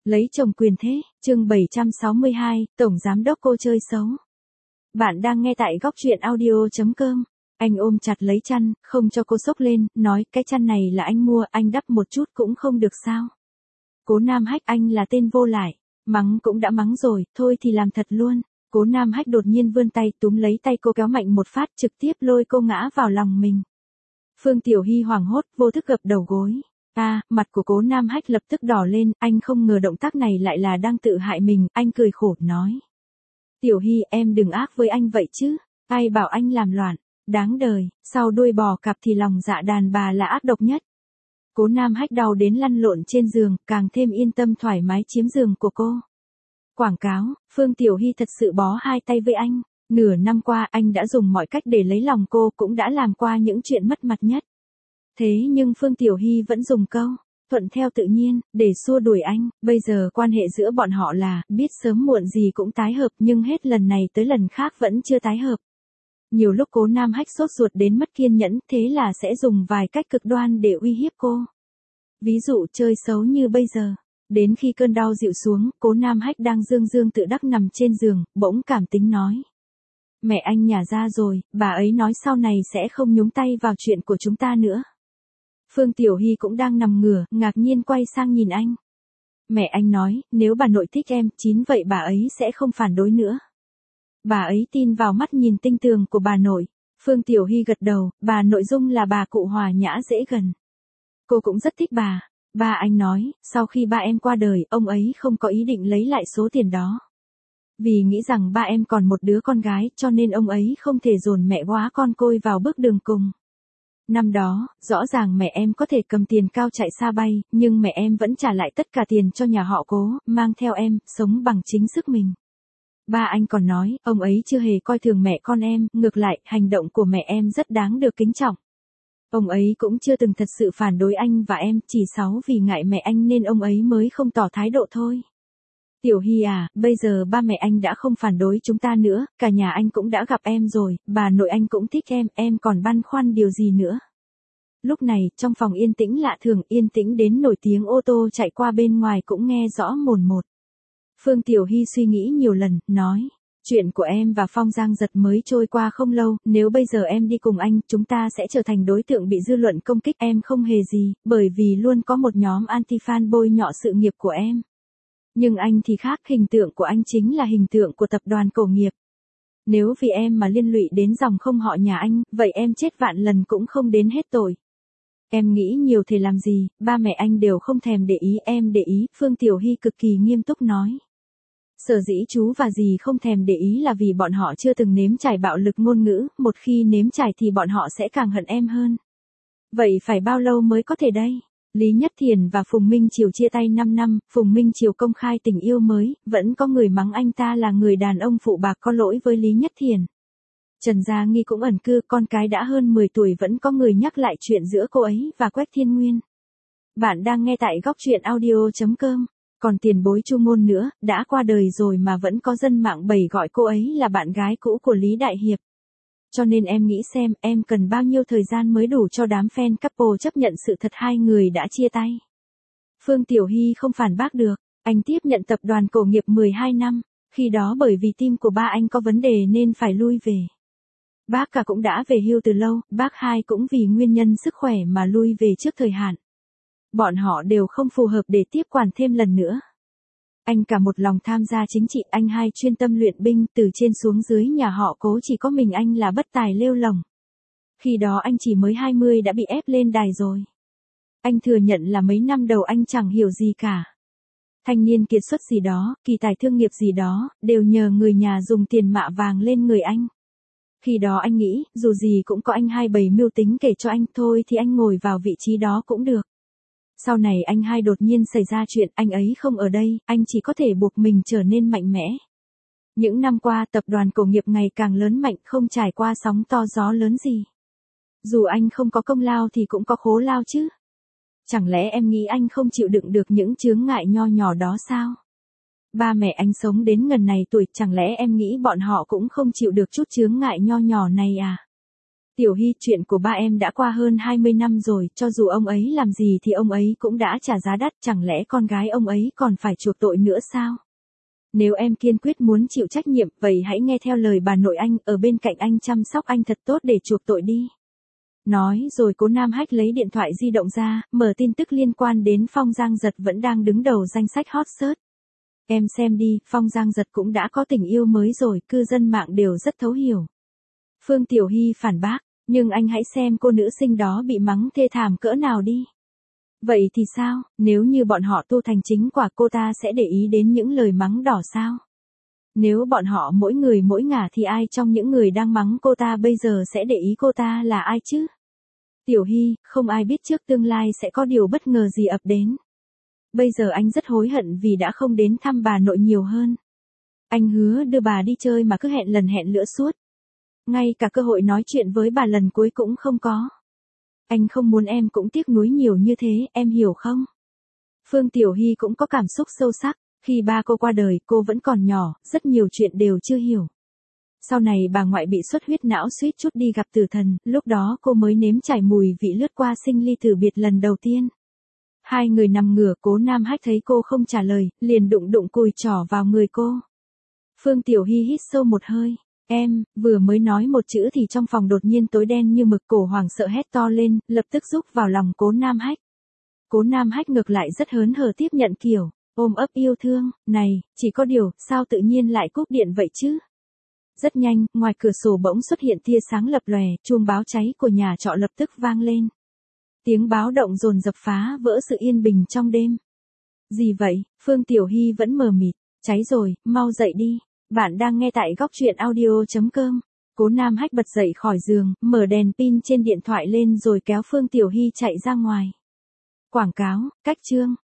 Lấy chồng quyền thế, chương 762, Tổng Giám đốc cô chơi xấu. Bạn đang nghe tại góc truyện audio.com. Anh ôm chặt lấy chăn, không cho cô sốc lên, nói cái chăn này là anh mua, anh đắp một chút cũng không được sao. Cố Nam Hách, anh là tên vô lại, mắng cũng đã mắng rồi, thôi thì làm thật luôn. Cố Nam Hách đột nhiên vươn tay túm lấy tay cô kéo mạnh một phát trực tiếp lôi cô ngã vào lòng mình. Phương Tiểu Hy hoảng hốt, vô thức gập đầu gối. Mặt của Cố Nam Hách lập tức đỏ lên, anh không ngờ động tác này lại là đang tự hại mình, anh cười khổ, nói. Tiểu Hy, em đừng ác với anh vậy chứ, ai bảo anh làm loạn, đáng đời, sau đuôi bò cạp thì lòng dạ đàn bà là ác độc nhất. Cố Nam Hách đau đến lăn lộn trên giường, càng thêm yên tâm thoải mái chiếm giường của cô. Quảng cáo, Phương Tiểu Hy thật sự bó hai tay với anh, nửa năm qua anh đã dùng mọi cách để lấy lòng cô, cũng đã làm qua những chuyện mất mặt nhất. Thế nhưng Phương Tiểu Hy vẫn dùng câu, thuận theo tự nhiên, để xua đuổi anh. Bây giờ quan hệ giữa bọn họ là, biết sớm muộn gì cũng tái hợp, nhưng hết lần này tới lần khác vẫn chưa tái hợp. Nhiều lúc Cố Nam Hách sốt ruột đến mất kiên nhẫn, thế là sẽ dùng vài cách cực đoan để uy hiếp cô. Ví dụ chơi xấu như bây giờ. Đến khi cơn đau dịu xuống, Cố Nam Hách đang dương tự đắc nằm trên giường, bỗng cảm tính nói. Mẹ anh nhả ra rồi, bà ấy nói sau này sẽ không nhúng tay vào chuyện của chúng ta nữa. Phương Tiểu Hy cũng đang nằm ngửa, ngạc nhiên quay sang nhìn anh. Mẹ anh nói, nếu bà nội thích em, vậy bà ấy sẽ không phản đối nữa. Bà ấy tin vào mắt nhìn tinh tường của bà nội. Phương Tiểu Hy gật đầu, bà nội Dung là bà cụ hòa nhã dễ gần. Cô cũng rất thích bà. Ba anh nói, sau khi ba em qua đời, ông ấy không có ý định lấy lại số tiền đó. Vì nghĩ rằng ba em còn một đứa con gái, cho nên ông ấy không thể dồn mẹ góa con côi vào bước đường cùng. Năm đó, rõ ràng mẹ em có thể cầm tiền cao chạy xa bay, nhưng mẹ em vẫn trả lại tất cả tiền cho nhà họ Cố, mang theo em, sống bằng chính sức mình. Ba anh còn nói, ông ấy chưa hề coi thường mẹ con em, ngược lại, hành động của mẹ em rất đáng được kính trọng. Ông ấy cũng chưa từng thật sự phản đối anh và em, chỉ vì ngại mẹ anh nên ông ấy mới không tỏ thái độ thôi. Tiểu Hy à, bây giờ ba mẹ anh đã không phản đối chúng ta nữa, cả nhà anh cũng đã gặp em rồi, bà nội anh cũng thích em còn băn khoăn điều gì nữa. Lúc này, trong phòng yên tĩnh lạ thường, yên tĩnh đến nổi tiếng ô tô chạy qua bên ngoài cũng nghe rõ mồn một. Phương Tiểu Hy suy nghĩ nhiều lần, nói. Chuyện của em và Phong Giang Giật mới trôi qua không lâu, nếu bây giờ em đi cùng anh, chúng ta sẽ trở thành đối tượng bị dư luận công kích. Em không hề gì, bởi vì luôn có một nhóm anti-fan bôi nhọ sự nghiệp của em. Nhưng anh thì khác, hình tượng của anh chính là hình tượng của tập đoàn cổ nghiệp. Nếu vì em mà liên lụy đến dòng không họ nhà anh, vậy em chết vạn lần cũng không đến hết tội. Em nghĩ nhiều thì làm gì, ba mẹ anh đều không thèm để ý, em để ý, Phương Tiểu Hy cực kỳ nghiêm túc nói. Sở dĩ chú và dì không thèm để ý là vì bọn họ chưa từng nếm trải bạo lực ngôn ngữ, một khi nếm trải thì bọn họ sẽ càng hận em hơn. Vậy phải bao lâu mới có thể đây? Lý Nhất Thiền và Phùng Minh Triều chia tay 5 năm, Phùng Minh Triều công khai tình yêu mới, vẫn có người mắng anh ta là người đàn ông phụ bạc có lỗi với Lý Nhất Thiền. Trần Gia Nghi cũng ẩn cư, con cái đã hơn 10 tuổi vẫn có người nhắc lại chuyện giữa cô ấy và Quách Thiên Nguyên. Bạn đang nghe tại góc truyện audio.com. Còn tiền bối Chu Ngôn nữa, đã qua đời rồi mà vẫn có dân mạng bày gọi cô ấy là bạn gái cũ của Lý Đại Hiệp. Cho nên em nghĩ xem, em cần bao nhiêu thời gian mới đủ cho đám fan couple chấp nhận sự thật hai người đã chia tay. Phương Tiểu Hy không phản bác được, anh tiếp nhận tập đoàn cổ nghiệp 12 năm, khi đó bởi vì tim của ba anh có vấn đề nên phải lui về. Bác cả cũng đã về hưu từ lâu, bác hai cũng vì nguyên nhân sức khỏe mà lui về trước thời hạn. Bọn họ đều không phù hợp để tiếp quản thêm lần nữa. Anh cả một lòng tham gia chính trị, anh hai chuyên tâm luyện binh, từ trên xuống dưới nhà họ Cố chỉ có mình anh là bất tài lêu lổng. Khi đó anh chỉ mới 20 đã bị ép lên đài rồi. Anh thừa nhận là mấy năm đầu anh chẳng hiểu gì cả. Thanh niên kiệt xuất gì đó, kỳ tài thương nghiệp gì đó, đều nhờ người nhà dùng tiền mạ vàng lên người anh. Khi đó anh nghĩ, dù gì cũng có anh hai bày mưu tính kể cho anh thôi thì anh ngồi vào vị trí đó cũng được. Sau này anh hai đột nhiên xảy ra chuyện, anh ấy không ở đây, anh chỉ có thể buộc mình trở nên mạnh mẽ. Những năm qua tập đoàn cổ nghiệp ngày càng lớn mạnh, không trải qua sóng to gió lớn gì. Dù anh không có công lao thì cũng có khố lao chứ. Chẳng lẽ em nghĩ anh không chịu đựng được những chướng ngại nho nhỏ đó sao? Ba mẹ anh sống đến ngần này tuổi, chẳng lẽ em nghĩ bọn họ cũng không chịu được chút chướng ngại nho nhỏ này à? Tiểu Hy, chuyện của ba em đã qua hơn 20 năm rồi, cho dù ông ấy làm gì thì ông ấy cũng đã trả giá đắt, chẳng lẽ con gái ông ấy còn phải chuộc tội nữa sao? Nếu em kiên quyết muốn chịu trách nhiệm, vậy hãy nghe theo lời bà nội anh, ở bên cạnh anh chăm sóc anh thật tốt để chuộc tội đi. Nói rồi Cố Nam Hách lấy điện thoại di động ra, mở tin tức liên quan đến Phong Giang Giật vẫn đang đứng đầu danh sách hot search. Em xem đi, Phong Giang Giật cũng đã có tình yêu mới rồi, cư dân mạng đều rất thấu hiểu. Phương Tiểu Hy phản bác, nhưng anh hãy xem cô nữ sinh đó bị mắng thê thảm cỡ nào đi. Vậy thì sao, nếu như bọn họ tu thành chính quả, cô ta sẽ để ý đến những lời mắng đỏ sao? Nếu bọn họ mỗi người mỗi ngả thì ai trong những người đang mắng cô ta bây giờ sẽ để ý cô ta là ai chứ? Tiểu Hy, không ai biết trước tương lai sẽ có điều bất ngờ gì ập đến. Bây giờ anh rất hối hận vì đã không đến thăm bà nội nhiều hơn. Anh hứa đưa bà đi chơi mà cứ hẹn lần hẹn lữa suốt. Ngay cả cơ hội nói chuyện với bà lần cuối cũng không có. Anh không muốn em cũng tiếc nuối nhiều như thế, em hiểu không? Phương Tiểu Hy cũng có cảm xúc sâu sắc. Khi ba cô qua đời, cô vẫn còn nhỏ, rất nhiều chuyện đều chưa hiểu. Sau này bà ngoại bị xuất huyết não suýt chút đi gặp tử thần, lúc đó cô mới nếm trải mùi vị lướt qua sinh ly từ biệt lần đầu tiên. Hai người nằm ngửa, Cố Nam Hách thấy cô không trả lời, liền đụng đụng cùi trỏ vào người cô. Phương Tiểu Hy hít sâu một hơi. Em, vừa mới nói một chữ thì trong phòng đột nhiên tối đen như mực, cổ hoảng sợ hét to lên, lập tức rúc vào lòng Cố Nam Hách. Cố Nam Hách ngược lại rất hớn hở tiếp nhận kiểu ôm ấp yêu thương, này, chỉ có điều, sao tự nhiên lại cúp điện vậy chứ? Rất nhanh, ngoài cửa sổ bỗng xuất hiện tia sáng lập lòe, chuông báo cháy của nhà trọ lập tức vang lên. Tiếng báo động dồn dập phá vỡ sự yên bình trong đêm. Gì vậy? Phương Tiểu Hy vẫn mờ mịt. Cháy rồi, mau dậy đi. Bạn đang nghe tại góc truyện audio.com. Cố Nam Hách bật dậy khỏi giường, mở đèn pin trên điện thoại lên rồi kéo Phương Tiểu Hy chạy ra ngoài. Quảng cáo, cách chương.